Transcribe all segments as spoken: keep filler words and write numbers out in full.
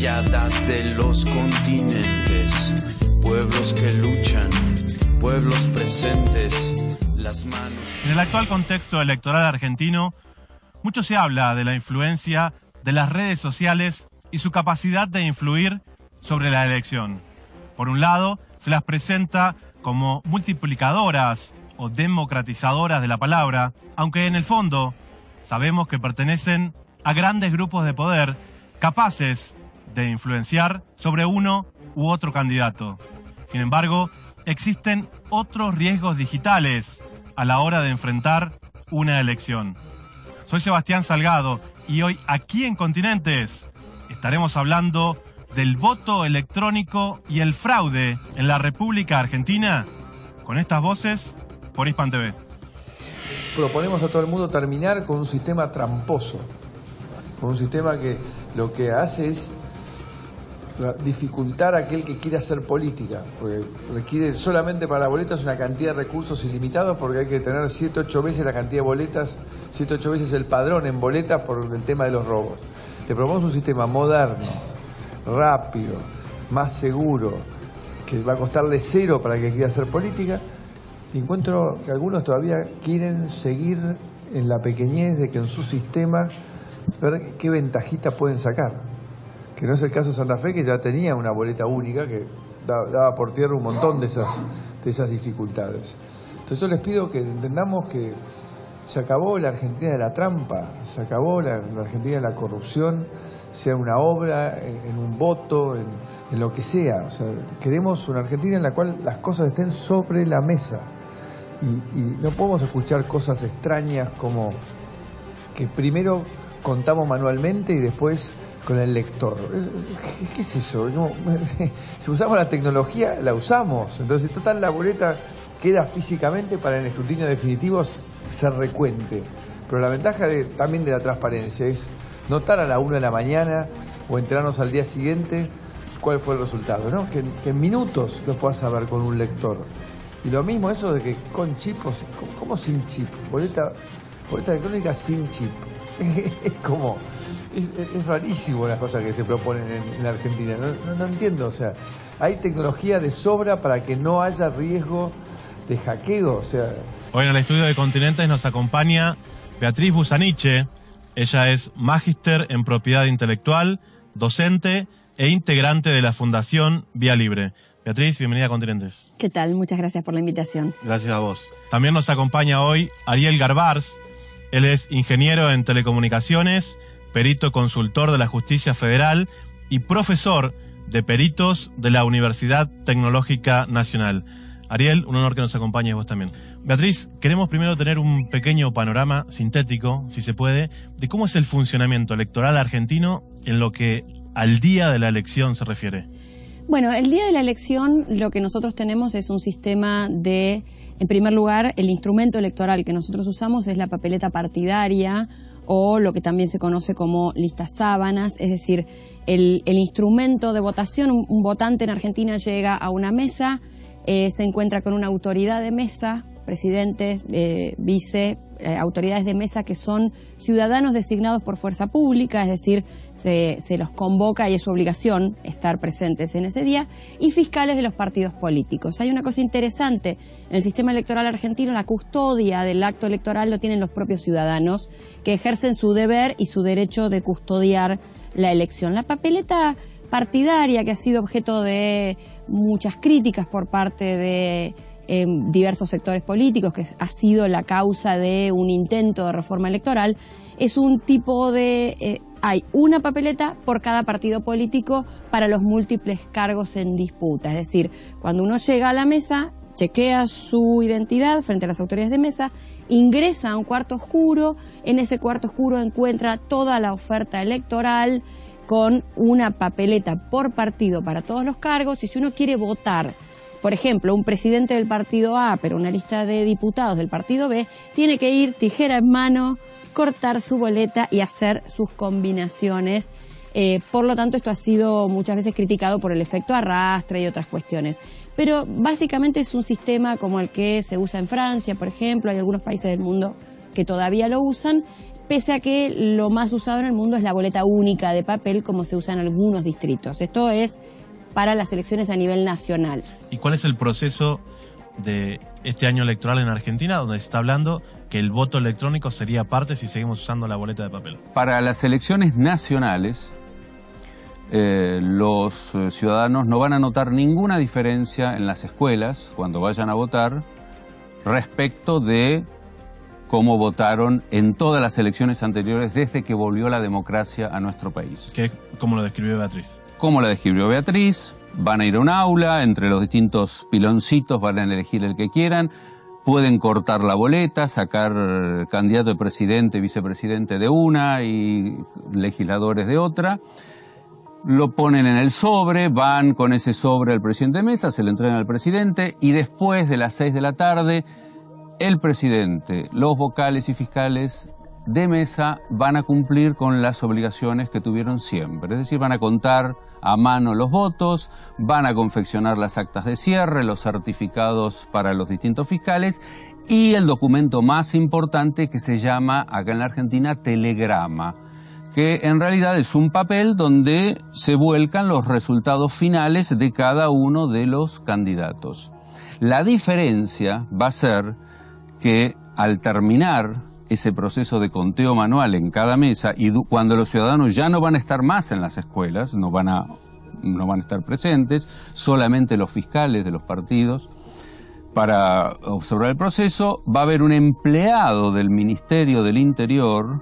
allá de los continentes, pueblos que luchan, pueblos presentes, las manos. En el actual contexto electoral argentino, mucho se habla de la influencia de las redes sociales y su capacidad de influir sobre la elección. Por un lado, se las presenta como multiplicadoras o democratizadoras de la palabra, aunque en el fondo sabemos que pertenecen a grandes grupos de poder capaces de influenciar sobre uno u otro candidato. Sin embargo, existen otros riesgos digitales a la hora de enfrentar una elección. Soy Sebastián Salgado y hoy aquí en Continentes estaremos hablando del voto electrónico y el fraude en la República Argentina con estas voces por Hispan T V. Proponemos a todo el mundo terminar con un sistema tramposo, con un sistema que lo que hace es dificultar a aquel que quiere hacer política, porque requiere solamente para boletas una cantidad de recursos ilimitados, porque hay que tener siete, ocho veces la cantidad de boletas, siete, ocho veces el padrón en boletas por el tema de los robos. Te proponemos un sistema moderno, rápido, más seguro, que va a costarle cero para el que quiera hacer política. Y encuentro que algunos todavía quieren seguir en la pequeñez de que en su sistema ver qué ventajita pueden sacar. Que no es el caso de Santa Fe, que ya tenía una boleta única que daba por tierra un montón de esas, de esas dificultades. Entonces yo les pido que entendamos que se acabó la Argentina de la trampa, se acabó la, la Argentina de la corrupción, sea una obra, en, en un voto, en, en lo que sea. O sea, queremos una Argentina en la cual las cosas estén sobre la mesa. Y, y no podemos escuchar cosas extrañas como que primero contamos manualmente y después con el lector. ¿Qué es eso? No, si usamos la tecnología, la usamos. Entonces, total, la boleta queda físicamente para el escrutinio definitivo ser recuente. Pero la ventaja de, también de la transparencia es notar a la una de la mañana o enterarnos al día siguiente cuál fue el resultado, ¿no? Que, que en minutos lo puedas saber con un lector. Y lo mismo eso de que con chip, o sea, ¿cómo, cómo sin chip? Boleta, boleta electrónica sin chip. Es como... Es, es rarísimo las cosas que se proponen en, en la Argentina. No, no, no entiendo, o sea, hay tecnología de sobra para que no haya riesgo de hackeo, o sea... Hoy en el estudio de Continentes nos acompaña Beatriz Busaniche. Ella es magíster en propiedad intelectual, docente e integrante de la Fundación Vía Libre. Beatriz, bienvenida a Continentes. ¿Qué tal? Muchas gracias por la invitación. Gracias a vos. También nos acompaña hoy Ariel Garbars. Él es ingeniero en telecomunicaciones, perito consultor de la Justicia Federal y profesor de peritos de la Universidad Tecnológica Nacional. Ariel, un honor que nos acompañes vos también. Beatriz, queremos primero tener un pequeño panorama sintético, si se puede, de cómo es el funcionamiento electoral argentino en lo que al día de la elección se refiere. Bueno, el día de la elección lo que nosotros tenemos es un sistema de, en primer lugar, el instrumento electoral que nosotros usamos es la papeleta partidaria o lo que también se conoce como listas sábanas, es decir, el, el instrumento de votación. Un, un votante en Argentina llega a una mesa, eh, se encuentra con una autoridad de mesa, presidente, eh, vice, eh, autoridades de mesa que son ciudadanos designados por fuerza pública, es decir, se, se los convoca y es su obligación estar presentes en ese día, y fiscales de los partidos políticos. Hay una cosa interesante, en el sistema electoral argentino la custodia del acto electoral lo tienen los propios ciudadanos que ejercen su deber y su derecho de custodiar la elección. La papeleta partidaria, que ha sido objeto de muchas críticas por parte de Eh, diversos sectores políticos, que ha sido la causa de un intento de reforma electoral, es un tipo de... Eh, hay una papeleta por cada partido político para los múltiples cargos en disputa. Es decir, cuando uno llega a la mesa, chequea su identidad frente a las autoridades de mesa, ingresa a un cuarto oscuro, en ese cuarto oscuro encuentra toda la oferta electoral con una papeleta por partido para todos los cargos, y si uno quiere votar, por ejemplo, un presidente del partido A, pero una lista de diputados del partido B, tiene que ir tijera en mano, cortar su boleta y hacer sus combinaciones. Eh, por lo tanto, esto ha sido muchas veces criticado por el efecto arrastre y otras cuestiones. Pero básicamente es un sistema como el que se usa en Francia, por ejemplo. Hay algunos países del mundo que todavía lo usan, pese a que lo más usado en el mundo es la boleta única de papel, como se usa en algunos distritos. Esto es para las elecciones a nivel nacional. ¿Y cuál es el proceso de este año electoral en Argentina, donde se está hablando que el voto electrónico sería parte si seguimos usando la boleta de papel? Para las elecciones nacionales, eh, los ciudadanos no van a notar ninguna diferencia en las escuelas cuando vayan a votar respecto de cómo votaron en todas las elecciones anteriores desde que volvió la democracia a nuestro país. ¿Qué, ¿Cómo lo describió Beatriz? Como la describió Beatriz, van a ir a un aula, entre los distintos piloncitos van a elegir el que quieran, pueden cortar la boleta, sacar candidato de presidente, vicepresidente de una y legisladores de otra, lo ponen en el sobre, van con ese sobre al presidente de mesa, se lo entregan al presidente y después de las seis de la tarde, el presidente, los vocales y fiscales de mesa van a cumplir con las obligaciones que tuvieron siempre. Es decir, van a contar a mano los votos, van a confeccionar las actas de cierre, los certificados para los distintos fiscales y el documento más importante que se llama, acá en la Argentina, telegrama, que en realidad es un papel donde se vuelcan los resultados finales de cada uno de los candidatos. La diferencia va a ser que al terminar ese proceso de conteo manual en cada mesa y cuando los ciudadanos ya no van a estar más en las escuelas, no van a, no van a estar presentes, solamente los fiscales de los partidos, para observar el proceso, va a haber un empleado del Ministerio del Interior,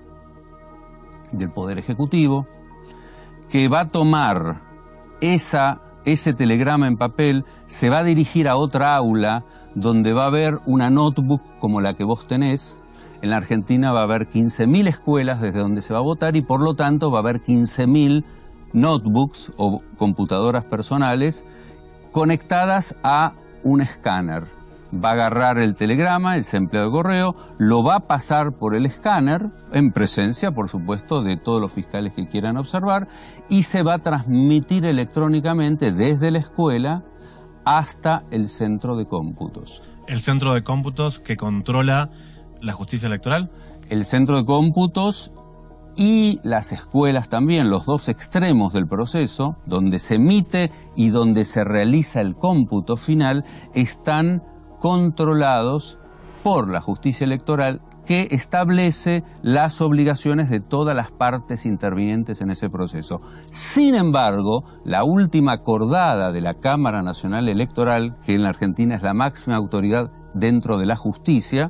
del Poder Ejecutivo, que va a tomar esa, ese telegrama en papel, se va a dirigir a otra aula donde va a haber una notebook como la que vos tenés. En la Argentina va a haber quince mil escuelas desde donde se va a votar y por lo tanto va a haber quince mil notebooks o computadoras personales conectadas a un escáner. Va a agarrar el telegrama, ese empleado de correo, lo va a pasar por el escáner, en presencia, por supuesto, de todos los fiscales que quieran observar, y se va a transmitir electrónicamente desde la escuela hasta el centro de cómputos. ¿El centro de cómputos que controla la justicia electoral? El centro de cómputos y las escuelas también, los dos extremos del proceso, donde se emite y donde se realiza el cómputo final, están controlados por la justicia electoral que establece las obligaciones de todas las partes intervinientes en ese proceso. Sin embargo, la última acordada de la Cámara Nacional Electoral, que en la Argentina es la máxima autoridad dentro de la justicia,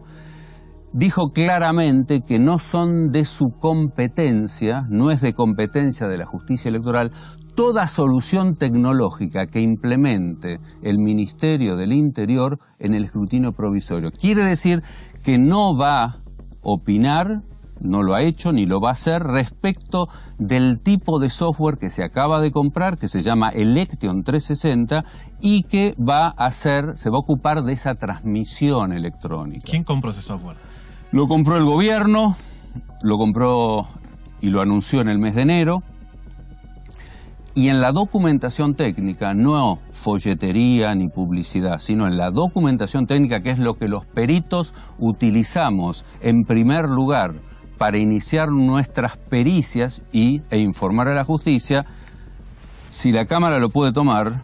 dijo claramente que no son de su competencia, no es de competencia de la justicia electoral, toda solución tecnológica que implemente el Ministerio del Interior en el escrutinio provisorio. Quiere decir que no va a opinar, no lo ha hecho ni lo va a hacer respecto del tipo de software que se acaba de comprar, que se llama Election trescientos sesenta y que va a hacer, se va a ocupar de esa transmisión electrónica. ¿Quién compró ese software? Lo compró el gobierno, lo compró y lo anunció en el mes de enero. Y en la documentación técnica, no folletería ni publicidad, sino en la documentación técnica, que es lo que los peritos utilizamos en primer lugar para iniciar nuestras pericias y, e informar a la justicia, si la Cámara lo puede tomar,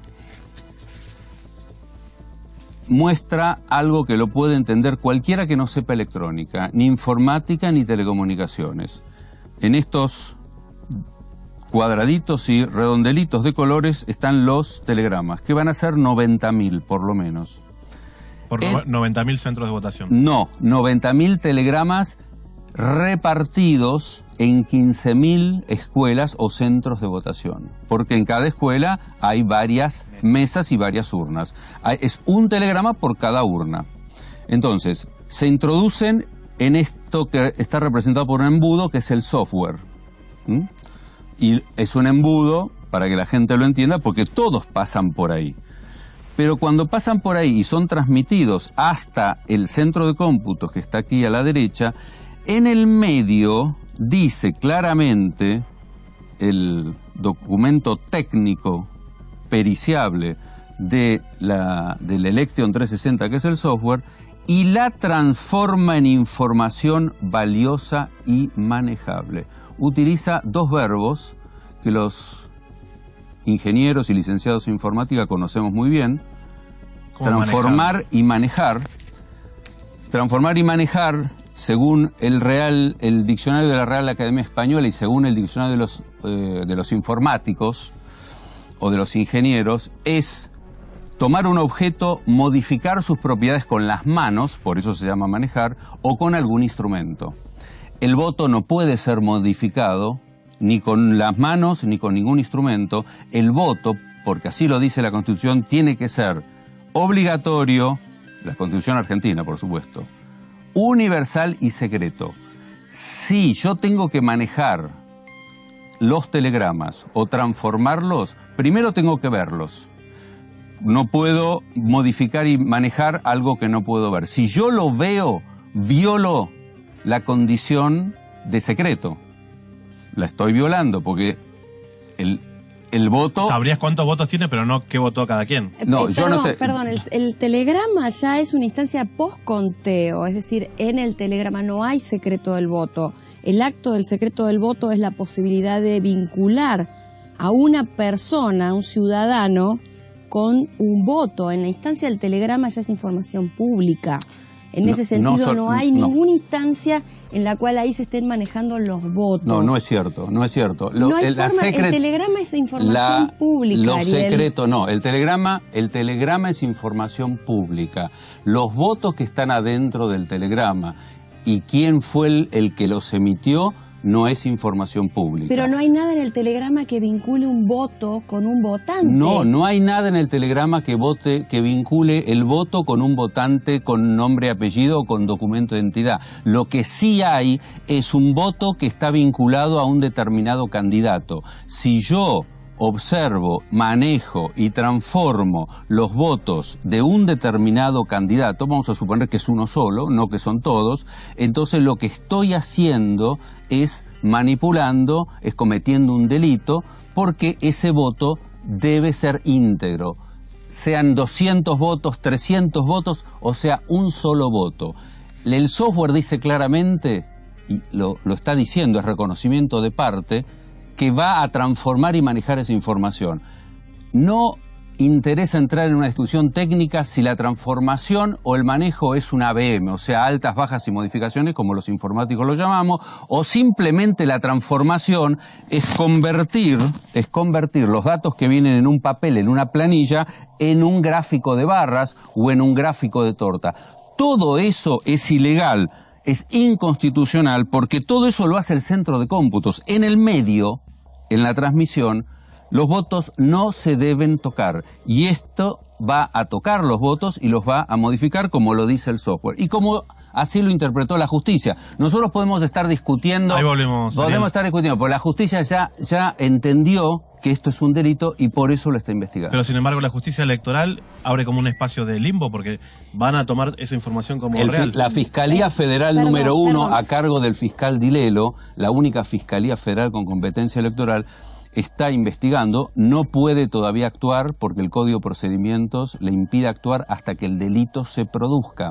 muestra algo que lo puede entender cualquiera que no sepa electrónica, ni informática ni telecomunicaciones. En estos cuadraditos y redondelitos de colores están los telegramas, que van a ser noventa mil por lo menos. Por en, noventa mil centros de votación. No, noventa mil telegramas repartidos en quince mil escuelas o centros de votación, porque en cada escuela hay varias mesas y varias urnas. Es un telegrama por cada urna. Entonces, se introducen en esto que está representado por un embudo, que es el software. ¿Mm? Y es un embudo, para que la gente lo entienda, porque todos pasan por ahí. Pero cuando pasan por ahí y son transmitidos hasta el centro de cómputos, que está aquí a la derecha, en el medio dice claramente el documento técnico periciable de la, del Election trescientos sesenta, que es el software, y la transforma en información valiosa y manejable. Utiliza dos verbos que los ingenieros y licenciados en informática conocemos muy bien: transformar manejar? y manejar. Transformar y manejar, según el Real, el diccionario de la Real Academia Española y según el diccionario de los, eh, de los informáticos o de los ingenieros, es tomar un objeto, modificar sus propiedades con las manos, por eso se llama manejar, o con algún instrumento. El voto no puede ser modificado ni con las manos ni con ningún instrumento. El voto, porque así lo dice la Constitución, tiene que ser obligatorio, la Constitución argentina, por supuesto, universal y secreto. Si yo tengo que manejar los telegramas o transformarlos, primero tengo que verlos. No puedo modificar y manejar algo que no puedo ver. Si yo lo veo, violo la condición de secreto. La estoy violando porque el, el voto... Sabrías cuántos votos tiene, pero no qué votó cada quien. No, eh, yo perdón, no sé. Perdón, el, el telegrama ya es una instancia post-conteo, es decir, en el telegrama no hay secreto del voto. El acto del secreto del voto es la posibilidad de vincular a una persona, a un ciudadano, con un voto. En la instancia del telegrama ya es información pública. En No, ese sentido no, so- no hay no. ninguna instancia en la cual ahí se estén manejando los votos. No, no es cierto, no es cierto. Lo- No hay el- la forma, secret- el telegrama es información la- pública, Lo Ariel. secreto, no. El telegrama, el telegrama es información pública. Los votos que están adentro del telegrama y quién fue el, el que los emitió no es información pública. Pero no hay nada en el telegrama que vincule un voto con un votante. No, no hay nada en el telegrama que vote, que vincule el voto con un votante con nombre, apellido o con documento de identidad. Lo que sí hay es un voto que está vinculado a un determinado candidato. Si yo observo, manejo y transformo los votos de un determinado candidato, vamos a suponer que es uno solo, no que son todos, entonces lo que estoy haciendo es manipulando, es cometiendo un delito, porque ese voto debe ser íntegro, sean doscientos votos, trescientos votos, o sea, un solo voto. El software dice claramente, y lo, lo está diciendo, es reconocimiento de parte, que va a transformar y manejar esa información. No interesa entrar en una discusión técnica si la transformación o el manejo es una A B M, o sea, altas, bajas y modificaciones, como los informáticos lo llamamos, o simplemente la transformación es convertir, es convertir los datos que vienen en un papel, en una planilla, en un gráfico de barras o en un gráfico de torta. Todo eso es ilegal, es inconstitucional, porque todo eso lo hace el centro de cómputos. En el medio, en la transmisión, los votos no se deben tocar, y esto va a tocar los votos y los va a modificar como lo dice el software y como así lo interpretó la justicia. Nosotros podemos estar discutiendo, Ahí volvemos, podemos Ariel. estar discutiendo, pero la justicia ya, ya entendió que esto es un delito y por eso lo está investigando. Pero sin embargo la justicia electoral abre como un espacio de limbo porque van a tomar esa información como El fi- real. la Fiscalía Federal Perdón, número uno, perdón. a cargo del fiscal Dilelo, la única Fiscalía Federal con competencia electoral, está investigando, no puede todavía actuar porque el Código de Procedimientos le impide actuar hasta que el delito se produzca.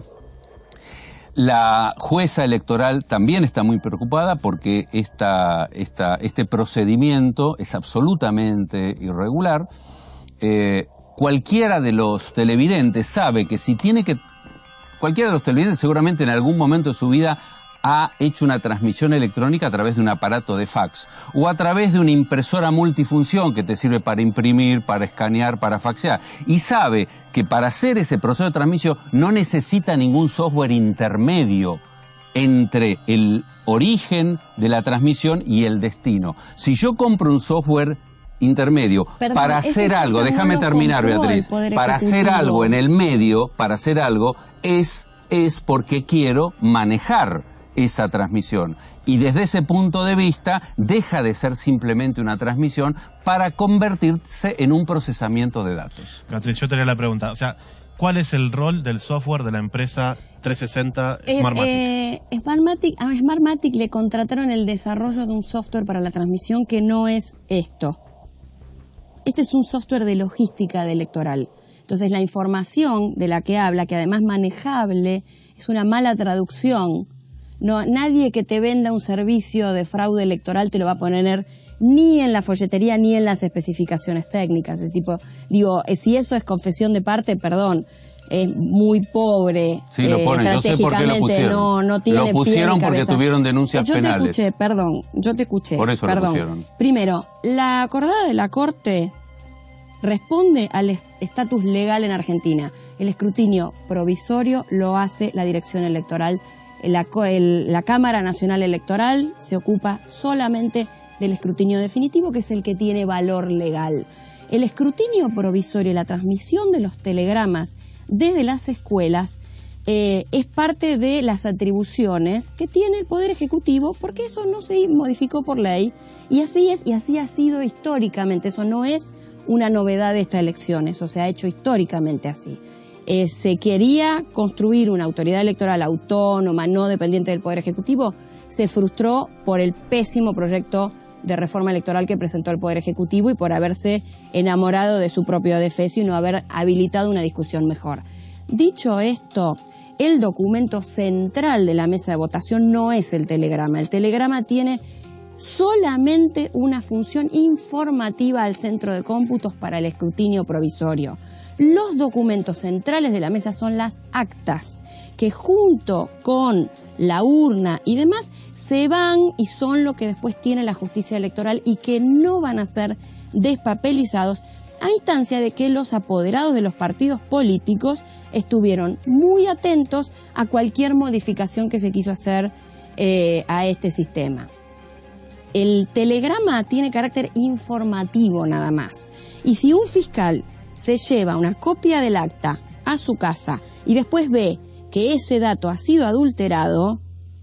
La jueza electoral también está muy preocupada porque esta, esta, este procedimiento es absolutamente irregular. Eh, cualquiera de los televidentes sabe que si tiene que... Cualquiera de los televidentes seguramente en algún momento de su vida ha hecho una transmisión electrónica a través de un aparato de fax o a través de una impresora multifunción que te sirve para imprimir, para escanear, para faxear, y sabe que para hacer ese proceso de transmisión no necesita ningún software intermedio entre el origen de la transmisión y el destino. Si yo compro un software intermedio Perdón, para ese hacer algo, sistema déjame no lo terminar, compró el Beatriz, Poder para hacer Ejecutivo. algo en el medio, para hacer algo, es, es porque quiero manejar esa transmisión. Y desde ese punto de vista, deja de ser simplemente una transmisión para convertirse en un procesamiento de datos. Beatriz, yo te haría la pregunta, o sea, ¿cuál es el rol del software de la empresa trescientos sesenta Eh, Smartmatic? eh, Smartmatic, a Smartmatic le contrataron el desarrollo de un software para la transmisión que no es esto. Este es un software de logística de electoral. Entonces la información de la que habla, que además manejable es una mala traducción. No, nadie que te venda un servicio de fraude electoral te lo va a poner ni en la folletería ni en las especificaciones técnicas. Es tipo, digo, si eso es confesión de parte, perdón, es muy pobre. Sí, lo ponen, eh, yo sé por qué lo pusieron. No, no tiene lo pusieron pie ni porque tuvieron denuncias yo penales. Yo te escuché, perdón, yo te escuché. Por eso perdón. lo pusieron. Primero, la acordada de la Corte responde al estatus legal en Argentina. El escrutinio provisorio lo hace la Dirección Electoral. La, el, la Cámara Nacional Electoral se ocupa solamente del escrutinio definitivo, que es el que tiene valor legal. El escrutinio provisorio y la transmisión de los telegramas desde las escuelas eh, es parte de las atribuciones que tiene el Poder Ejecutivo, porque eso no se modificó por ley, y así es, y así ha sido históricamente. Eso no es una novedad de esta elección, eso se ha hecho históricamente así. Eh, se quería construir una autoridad electoral autónoma, no dependiente del Poder Ejecutivo, se frustró por el pésimo proyecto de reforma electoral que presentó el Poder Ejecutivo y por haberse enamorado de su propio defecio y no haber habilitado una discusión mejor. Dicho esto, el documento central de la mesa de votación no es el telegrama. El telegrama tiene solamente una función informativa al centro de cómputos para el escrutinio provisorio. Los documentos centrales de la mesa son las actas, que junto con la urna y demás se van y son lo que después tiene la justicia electoral y que no van a ser despapelizados a instancia de que los apoderados de los partidos políticos estuvieron muy atentos a cualquier modificación que se quiso hacer eh, a este sistema. El telegrama tiene carácter informativo nada más. Y si un fiscal se lleva una copia del acta a su casa y después ve que ese dato ha sido adulterado,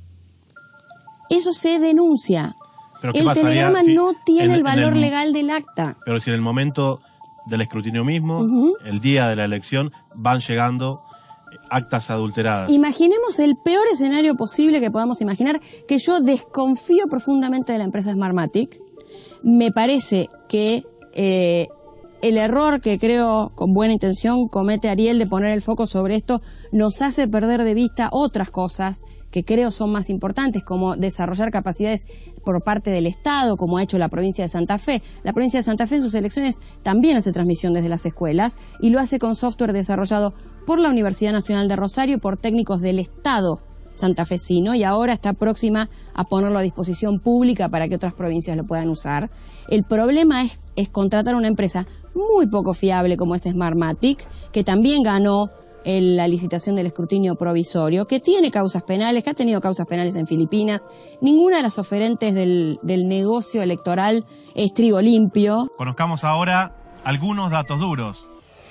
eso se denuncia. ¿Pero qué el pasaría telegrama si no tiene en, el valor en el, legal del acta. Pero si en el momento del escrutinio mismo, uh-huh. el día de la elección, van llegando actas adulteradas. Imaginemos el peor escenario posible que podamos imaginar, que yo desconfío profundamente de la empresa Smartmatic. Me parece que eh, el error que creo con buena intención comete Ariel de poner el foco sobre esto nos hace perder de vista otras cosas que creo son más importantes, como desarrollar capacidades por parte del Estado, como ha hecho la provincia de Santa Fe. La provincia de Santa Fe en sus elecciones también hace transmisión desde las escuelas y lo hace con software desarrollado por la Universidad Nacional de Rosario y por técnicos del Estado santafesino, y ahora está próxima a ponerlo a disposición pública para que otras provincias lo puedan usar. El problema es, es contratar una empresa muy poco fiable como es Smartmatic, que también ganó en la licitación del escrutinio provisorio, que tiene causas penales, que ha tenido causas penales en Filipinas. Ninguna de las oferentes del, del negocio electoral es trigo limpio. Conozcamos ahora algunos datos duros.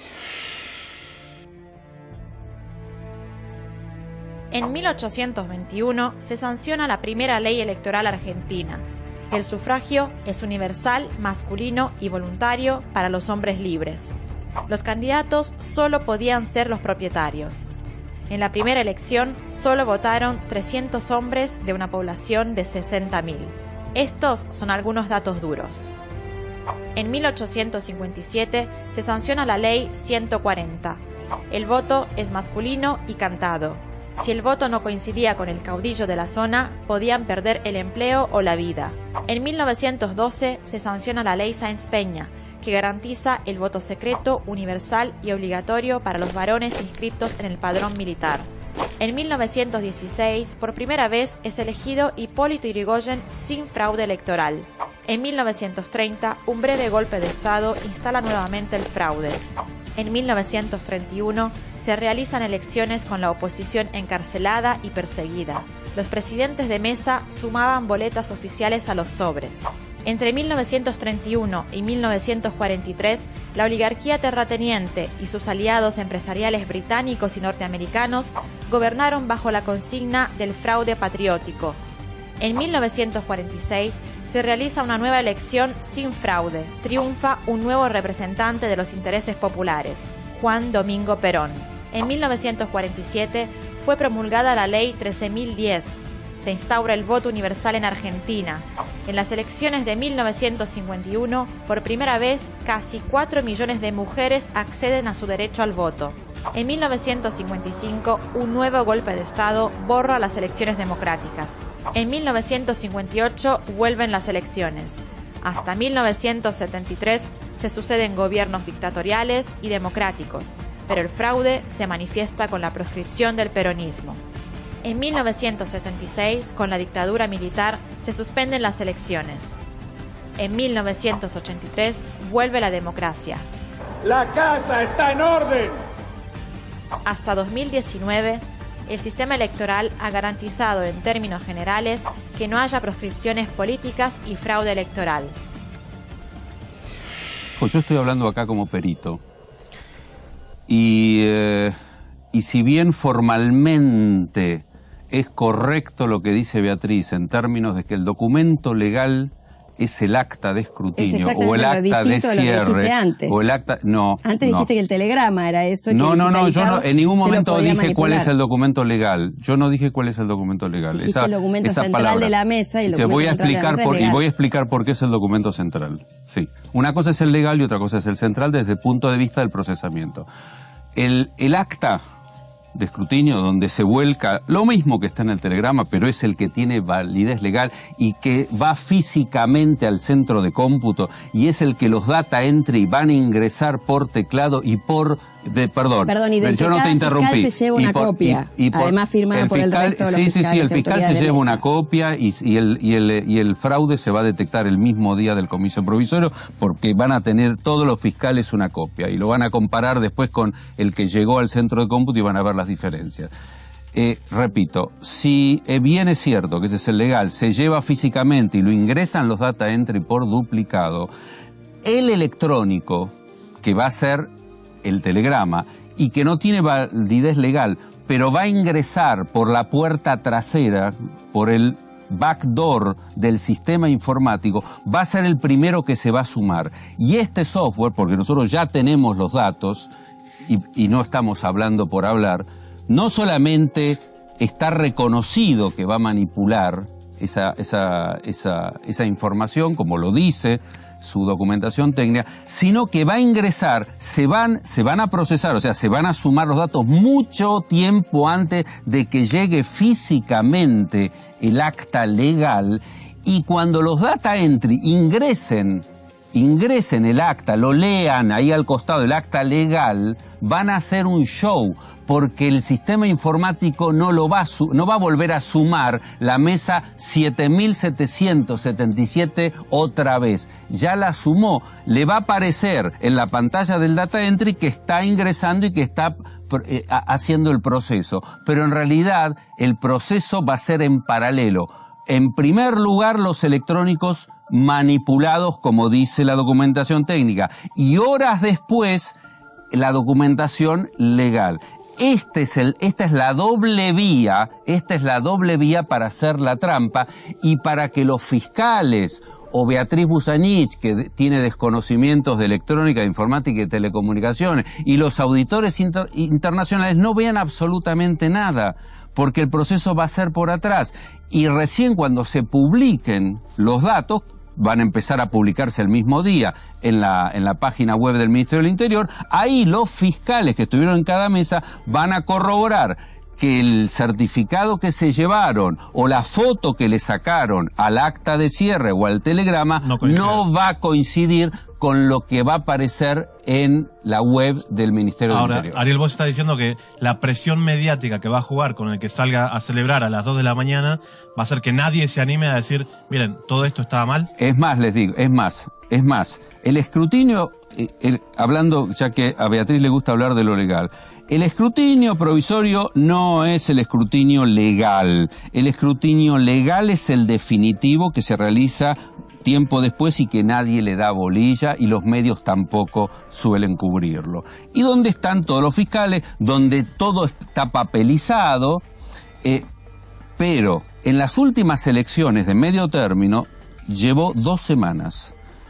En mil ochocientos veintiuno se sanciona la primera ley electoral argentina. El sufragio es universal, masculino y voluntario para los hombres libres. Los candidatos solo podían ser los propietarios. En la primera elección solo votaron trescientos hombres de una población de sesenta mil. Estos son algunos datos duros. En mil ochocientos cincuenta y siete se sanciona la ley ciento cuarenta. El voto es masculino y cantado. Si el voto no coincidía con el caudillo de la zona, podían perder el empleo o la vida. En mil novecientos doce se sanciona la ley Sáenz Peña, que garantiza el voto secreto, universal y obligatorio para los varones inscritos en el padrón militar. En mil novecientos dieciséis, por primera vez, es elegido Hipólito Yrigoyen sin fraude electoral. En mil novecientos treinta, un breve golpe de Estado instala nuevamente el fraude. En mil novecientos treinta y uno, se realizan elecciones con la oposición encarcelada y perseguida. Los presidentes de mesa sumaban boletas oficiales a los sobres. Entre mil novecientos treinta y uno y mil novecientos cuarenta y tres, la oligarquía terrateniente y sus aliados empresariales británicos y norteamericanos gobernaron bajo la consigna del fraude patriótico. En mil novecientos cuarenta y seis se realiza una nueva elección sin fraude. Triunfa un nuevo representante de los intereses populares, Juan Domingo Perón. En mil novecientos cuarenta y siete fue promulgada la Ley trece mil diez. se instaura el voto universal en Argentina. En las elecciones de mil novecientos cincuenta y uno, por primera vez, casi cuatro millones de mujeres acceden a su derecho al voto. En mil novecientos cincuenta y cinco, un nuevo golpe de Estado borra las elecciones democráticas. En mil novecientos cincuenta y ocho vuelven las elecciones. Hasta mil novecientos setenta y tres se suceden gobiernos dictatoriales y democráticos, pero el fraude se manifiesta con la proscripción del peronismo. En mil novecientos setenta y seis, con la dictadura militar, se suspenden las elecciones. En mil novecientos ochenta y tres vuelve la democracia. ¡La casa está en orden! Hasta dos mil diecinueve, el sistema electoral ha garantizado en términos generales que no haya proscripciones políticas y fraude electoral. Pues yo estoy hablando acá como perito. Y, eh, y si bien formalmente es correcto lo que dice Beatriz en términos de que el documento legal es el acta de escrutinio o el acta de cierre o el acta no antes no. dijiste que el telegrama era eso que no no no yo no, en ningún momento dije manipular. Cuál es el documento legal. Yo no dije cuál es el documento legal. Dijiste esa, el documento esa central palabra. de la mesa y el Te documento voy a explicar de por, la y voy a explicar por qué es el documento central. Sí, una cosa es el legal y otra cosa es el central desde el punto de vista del procesamiento. El el acta de escrutinio donde se vuelca lo mismo que está en el telegrama, pero es el que tiene validez legal y que va físicamente al centro de cómputo y es el que los data entry van a ingresar por teclado y por de, perdón, perdón y de yo no te interrumpí. Se lleva una y por, copia, y, y por, además firmada el por el fiscal, resto de los sí, sí, sí, el fiscal se lleva una copia y, y, el, y, el, y el fraude se va a detectar el mismo día del comicio provisorio porque van a tener todos los fiscales una copia y lo van a comparar después con el que llegó al centro de cómputo y van a ver las diferencias. Eh, repito, si eh, bien es cierto que ese es el legal, se lleva físicamente y lo ingresan los data entry por duplicado, el electrónico, que va a ser el telegrama y que no tiene validez legal, pero va a ingresar por la puerta trasera, por el backdoor del sistema informático, va a ser el primero que se va a sumar. Y este software, porque nosotros ya tenemos los datos y, y no estamos hablando por hablar, no solamente está reconocido que va a manipular esa, esa, esa, esa información, como lo dice su documentación técnica, sino que va a ingresar, se van, se van a procesar, o sea, se van a sumar los datos mucho tiempo antes de que llegue físicamente el acta legal, y cuando los data entry ingresen ingresen el acta, lo lean ahí al costado, el acta legal, van a hacer un show, porque el sistema informático no lo va a, no va a volver a sumar la mesa siete mil setecientos setenta y siete otra vez. Ya la sumó, le va a aparecer en la pantalla del data entry que está ingresando y que está eh, haciendo el proceso, pero en realidad el proceso va a ser en paralelo. En primer lugar, los electrónicos manipulados, como dice la documentación técnica, y horas después, la documentación legal. Este es el, esta es la doble vía, esta es la doble vía para hacer la trampa y para que los fiscales o Beatriz Bussanich, que tiene desconocimientos de electrónica, de informática y de telecomunicaciones, y los auditores inter, internacionales no vean absolutamente nada, porque el proceso va a ser por atrás. Y recién cuando se publiquen los datos, van a empezar a publicarse el mismo día en la, en la página web del Ministerio del Interior, ahí los fiscales que estuvieron en cada mesa van a corroborar que el certificado que se llevaron o la foto que le sacaron al acta de cierre o al telegrama no, no va a coincidir con lo que va a aparecer en la web del Ministerio Ahora, del Interior. Ariel, vos está diciendo que la presión mediática que va a jugar con el que salga a celebrar a las dos de la mañana va a hacer que nadie se anime a decir, miren, todo esto estaba mal. Es más, les digo, es más, es más, el escrutinio, el, hablando, ya que a Beatriz le gusta hablar de lo legal, el escrutinio provisorio no es el escrutinio legal. El escrutinio legal es el definitivo que se realiza tiempo después y que nadie le da bolilla y los medios tampoco suelen cubrirlo. ¿Y dónde están todos los fiscales? Donde todo está papelizado, eh, pero en las últimas elecciones de medio término llevó dos semanas.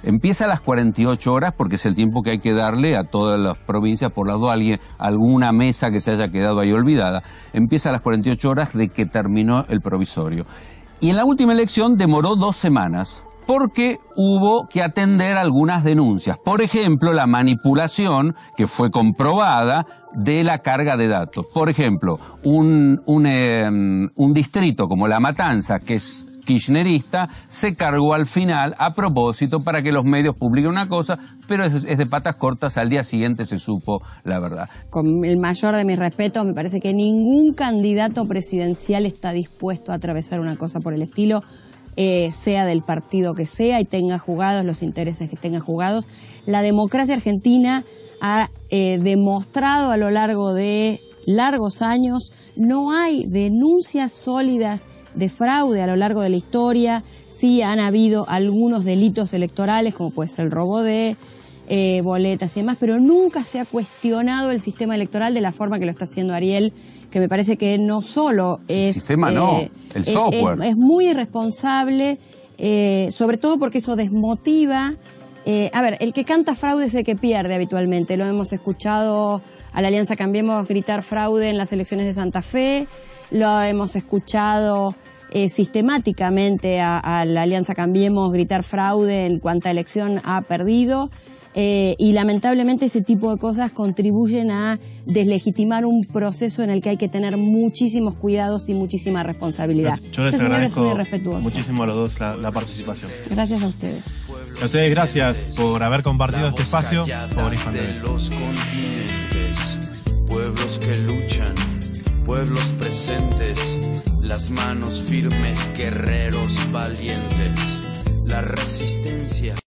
Empieza a las cuarenta y ocho horas porque es el tiempo que hay que darle a todas las provincias, por las dos alguien, alguna mesa que se haya quedado ahí olvidada. Empieza a las cuarenta y ocho horas de que terminó el provisorio. Y en la última elección demoró dos semanas. Porque hubo que atender algunas denuncias. Por ejemplo, la manipulación que fue comprobada de la carga de datos. Por ejemplo, un, un, eh, un distrito como La Matanza, que es kirchnerista, se cargó al final a propósito para que los medios publiquen una cosa, pero es, es de patas cortas, al día siguiente se supo la verdad. Con el mayor de mis respetos, me parece que ningún candidato presidencial está dispuesto a atravesar una cosa por el estilo. Eh, sea del partido que sea y tenga jugados los intereses que tenga jugados. La democracia argentina ha eh, demostrado a lo largo de largos años, no hay denuncias sólidas de fraude a lo largo de la historia. Sí han habido algunos delitos electorales, como puede ser el robo de eh, boletas y demás, pero nunca se ha cuestionado el sistema electoral de la forma que lo está haciendo Ariel, que me parece que no solo es... El sistema eh, no, el es, software. Es, es muy irresponsable, eh, sobre todo porque eso desmotiva. Eh, a ver, el que canta fraude es el que pierde habitualmente. Lo hemos escuchado a la Alianza Cambiemos gritar fraude en las elecciones de Santa Fe, lo hemos escuchado eh, sistemáticamente a, a la Alianza Cambiemos gritar fraude en cuanta elección ha perdido. Eh, y lamentablemente ese tipo de cosas contribuyen a deslegitimar un proceso en el que hay que tener muchísimos cuidados y muchísima responsabilidad. Yo les este agradezco señor es muy irrespetuoso. muchísimo a los dos la, la participación. Gracias a ustedes. A ustedes gracias por haber compartido este espacio. Por de los continentes, pueblos que luchan, pueblos presentes, las manos firmes, guerreros valientes, la resistencia.